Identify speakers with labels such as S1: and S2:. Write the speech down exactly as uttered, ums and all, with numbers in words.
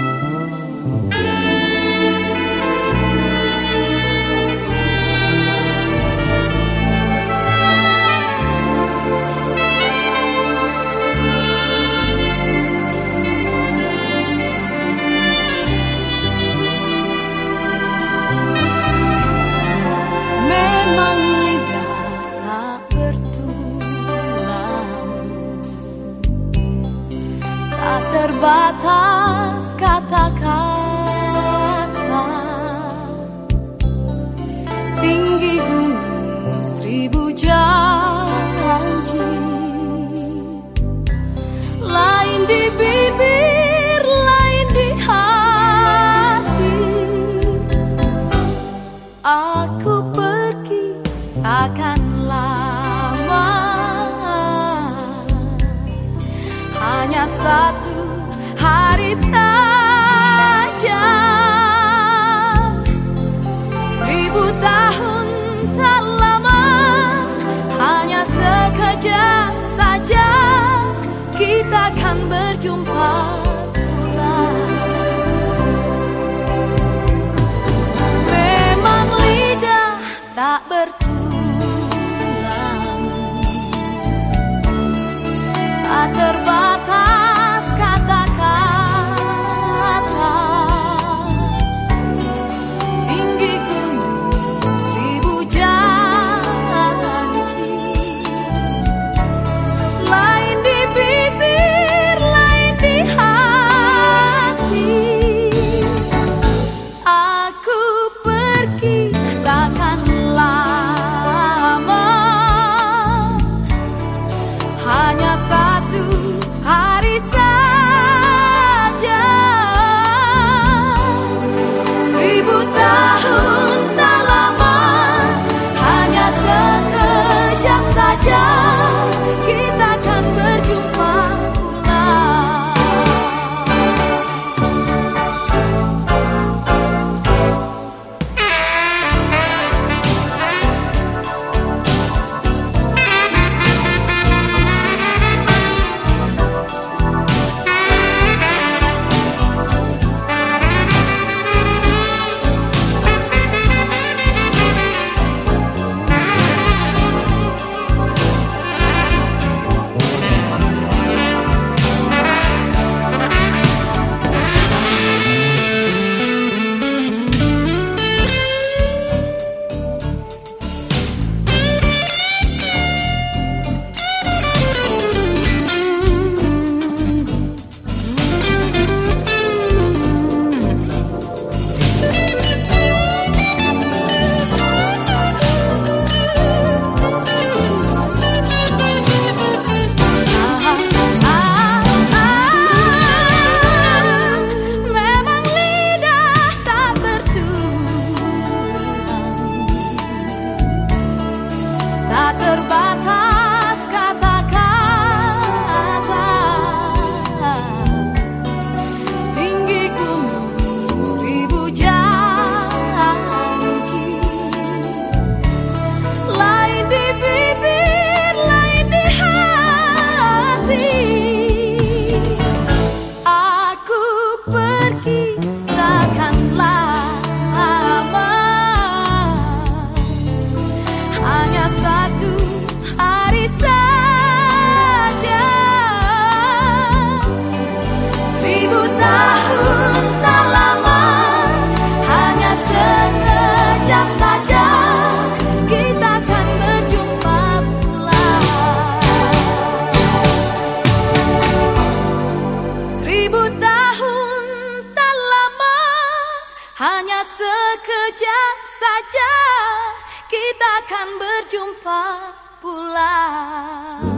S1: Terbatas kata-kata, tinggi gunung seribu janji, lain di bibir, lain di hati. Aku pergi akan lama, hanya satu hari saja. Seribu tahun tak lama, hanya sekejap saja kita akan berjumpa ulang. Memang lidah tak bertulang, tak terbatas terbatas kata-kata, tinggi gunung seribu janji, lain di bibir, lain di hati. Aku pergi takkan lama, hanya satu hari saja. Seribu tahun tak lama, hanya sekejap saja kita akan berjumpa pula. Seribu tahun tak lama, hanya sekejap saja kita akan berjumpa pula.